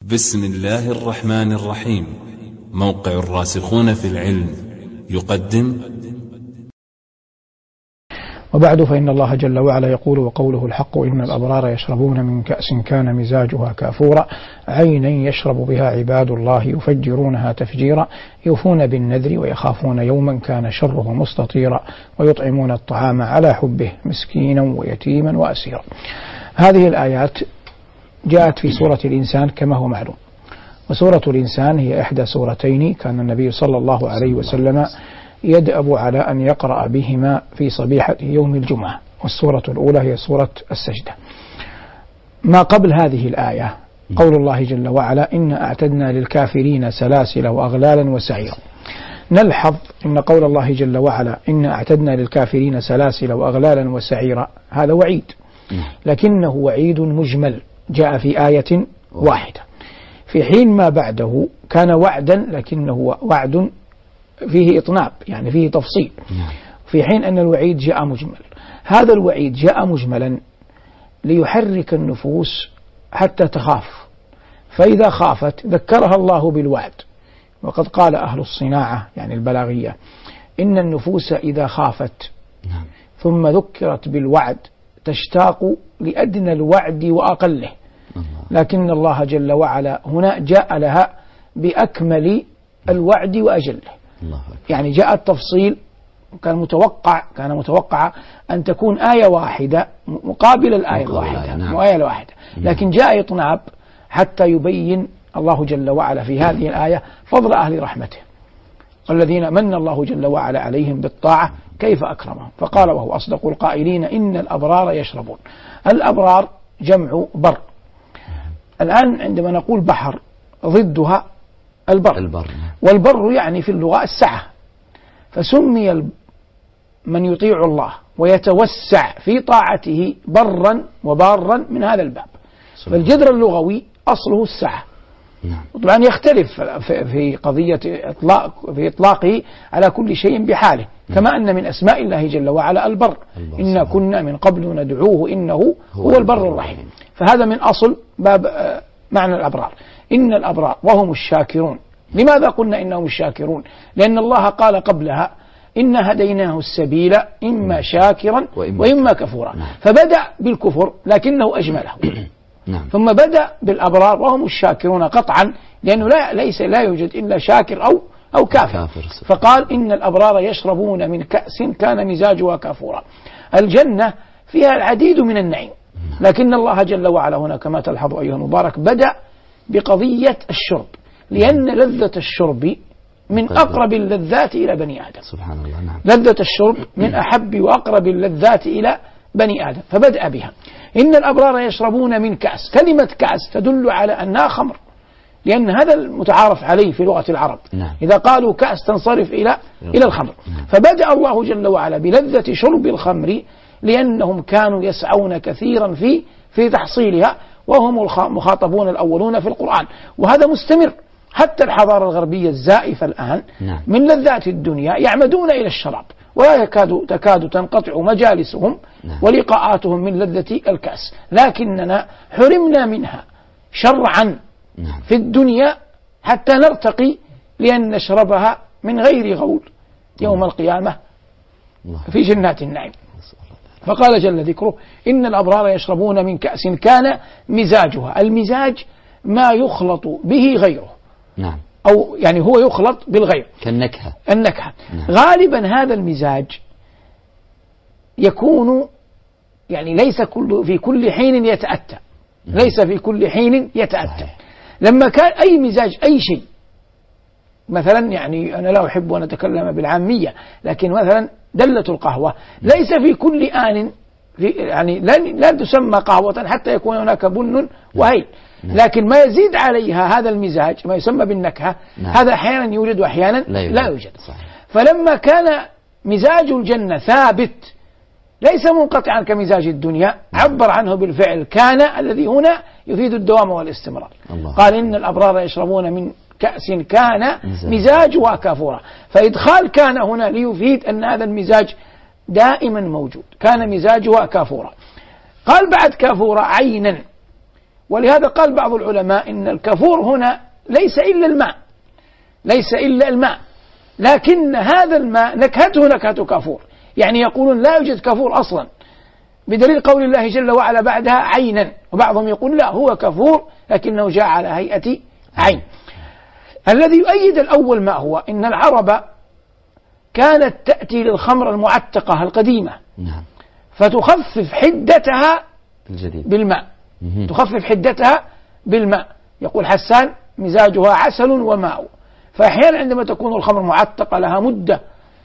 بسم الله الرحمن الرحيم. موقع الراسخون في العلم يقدم. وبعد، فإن الله جل وعلا يقول وقوله الحق: إن الأبرار يشربون من كأس كان مزاجها كافورا عينا يشرب بها عباد الله يفجرونها تفجيرا يوفون بالنذر ويخافون يوما كان شره مستطيرا ويطعمون الطعام على حبه مسكينا ويتيما وأسيرا. هذه الآيات جاءت في سورة الإنسان كما هو معلوم، وسورة الإنسان هي إحدى سورتين كان النبي صلى الله عليه وسلم يدأب على أن يقرأ بهما في صبيحة يوم الجمعة، والسورة الأولى هي سورة السجدة. ما قبل هذه الآية قول الله جل وعلا: إنا أعتدنا للكافرين سلاسل وأغلالا وسعيرا. نلحظ أن قول الله جل وعلا إنا أعتدنا للكافرين سلاسل وأغلالا وسعيرا هذا وعيد، لكنه وعيد مجمل جاء في آية واحدة، في حين ما بعده كان وعدا لكنه وعد فيه إطناب، يعني فيه تفصيل، في حين أن الوعيد جاء مجمل. هذا الوعيد جاء مجملا ليحرك النفوس حتى تخاف، فإذا خافت ذكرها الله بالوعد. وقد قال أهل الصناعة يعني البلاغية: إن النفوس إذا خافت ثم ذكرت بالوعد تشتاق لأدنى الوعد وأقله، لكن الله جل وعلا هنا جاء لها بأكمل الوعد وأجله. يعني جاء التفصيل، كان متوقع أن تكون آية واحدة مقابل الآية الواحدة، لكن جاء إطناب حتى يبين الله جل وعلا في هذه الآية فضل أهل رحمته، والذين من الله جل وعلا عليهم بالطاعة كيف أكرمهم، فقال وهو أصدق القائلين: إن الأبرار يشربون. الأبرار جمع بر. الآن عندما نقول بحر ضدها البر، والبر يعني في اللغة السعة، فسمي من يطيع الله ويتوسع في طاعته برا وبارا من هذا الباب. فالجذر اللغوي أصله السعة، طبعا يختلف في قضية في إطلاقه على كل شيء بحاله، كما أن من أسماء الله جل وعلا البر، إنا كنا من قبل ندعوه إنه هو البر الرحيم. فهذا من أصل باب معنى الأبرار. إن الأبرار وهم الشاكرون. لماذا قلنا إنهم الشاكرون؟ لأن الله قال قبلها: إنا هديناه السبيل إما شاكرا وإما كفورا، فبدأ بالكفر لكنه أجمله، ثم بدأ بالأبرار وهم الشاكرون قطعا، لأنه لا يوجد إلا شاكر أو كافر. فقال: إن الأبرار يشربون من كأس كان مزاجها كافورا. الجنة فيها العديد من النعيم، لكن الله جل وعلا هنا كما تلحظ أيها المبارك بدأ بقضية الشرب، لأن لذة الشرب من أقرب اللذات إلى بني آدم. سبحان الله. لذة الشرب من أحب وأقرب اللذات إلى بني آدم، فبدأ بها. إن الأبرار يشربون من كأس. كلمة كأس تدل على أنها خمر، لأن هذا المتعارف عليه في لغة العرب. إذا قالوا كأس تنصرف إلى الخمر. فبدأ الله جل وعلا بلذة شرب الخمر، لأنهم كانوا يسعون كثيرا في تحصيلها، وهم المخاطبون الأولون في القرآن. وهذا مستمر حتى الحضارة الغربية الزائفة الآن من لذات الدنيا يعمدون إلى الشراب، ولا تكاد تنقطع مجالسهم ولقاءاتهم من لذة الكأس، لكننا حرمنا منها شرعا في الدنيا حتى نرتقي لأن نشربها من غير غول يوم القيامة في جنات النعيم. فقال جل ذكره: إن الأبرار يشربون من كأس كان مزاجها. المزاج ما يخلط به غيره، أو يعني هو يخلط بالغير كالنكهة. غالبا هذا المزاج يكون يعني ليس في كل حين يتأتى، لما كان أي مزاج أي شيء، مثلا يعني أنا لا أحب أن أتكلم بالعامية، لكن مثلا دلة القهوة ليس في كل آن يعني لا تسمى قهوة حتى يكون هناك بن وهيل، لكن ما يزيد عليها هذا المزاج ما يسمى بالنكهة، هذا أحيانا يوجد وأحيانا لا يوجد. فلما كان مزاج الجنة ثابت ليس منقطعا كمزاج الدنيا، عبر عنه بالفعل كان، الذي هنا يفيد الدوام والاستمرار. قال: إن الأبرار يشربون من كأس كان مزاجها كافورا. فإدخال كان هنا ليفيد أن هذا المزاج دائما موجود، كان مزاجها كافورا. قال بعد كافورا عينا، ولهذا قال بعض العلماء إن الكافور هنا ليس إلا الماء، لكن هذا الماء نكهته نكهة كافور، يعني يقولون لا يوجد كافور أصلا، بدليل قول الله جل وعلا بعدها عينا، وبعضهم يقول لا هو كافور لكنه جاء على هيئة عين. الذي يؤيد الأول ما هو إن العرب كانت تأتي للخمر المعتقة القديمة فتخفف حدتها بالماء، تخفف حدتها بالماء. يقول حسان مزاجها عسل وماء، فأحيانا عندما تكون الخمر معتقة لها مدة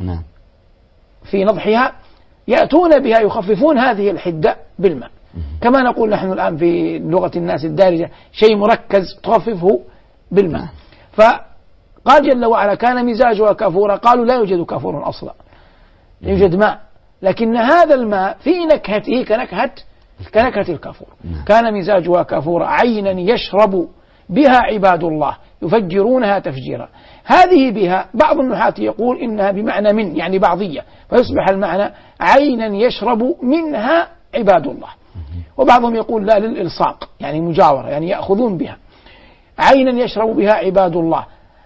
في نضحها يأتون بها يخففون هذه الحدة بالماء، كما نقول نحن الآن في لغة الناس الدارجة شيء مركز تخففه بالماء. فقال جل وعلا كان مزاجها كافورا، قالوا لا يوجد كافور أصلا، لا يوجد ماء، لكن هذا الماء في نكهته كنكهة الكافور. كان مزاجها كافورا عينا يشرب بها عباد الله يفجرونها تفجيرا. هذه بها بعض النحاة يقول إنها بمعنى من، يعني بعضية، فيصبح المعنى عينا يشرب منها عباد الله. وبعضهم يقول لا للإلصاق، يعني مجاورة، يعني يأخذون بها. عينا يشرب بها عباد الله.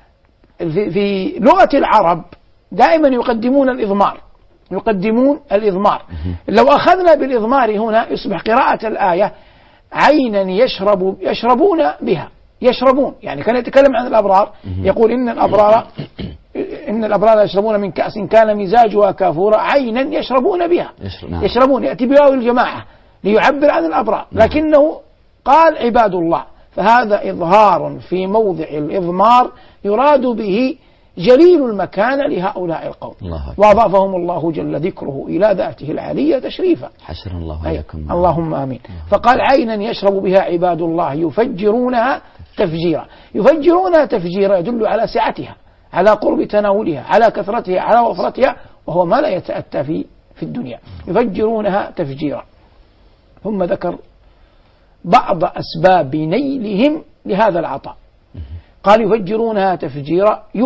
في لغة العرب دائما يقدمون الإضمار. لو أخذنا بالإضمار هنا يصبح قراءة الآية عينا يشربون بها، يشربون، يعني كان يتكلم عن الأبرار، يقول إن الأبرار يشربون من كأس كان مزاجها كافورا عينا يشربون بها. يشربون يأتي بواو الجماعة ليعبر عن الأبرار، لكنه قال عباد الله، فهذا إظهار في موضع الإضمار يراد به جليل المكان لهؤلاء القوم، وأضافهم الله جل ذكره إلى ذاته العالية تشريفا. حشر الله إياكم. اللهم آمين. فقال عينا يشرب بها عباد الله يفجرونها تفجيرا. يفجرونها تفجيرا يدل على سعتها، على قرب تناولها، على كثرتها، على وفرتها، وهو ما لا يتأتى في الدنيا. يفجرونها تفجيرا. ثم ذكر بعض أسباب نيلهم لهذا العطاء، قال يفجرونها تفجيرا.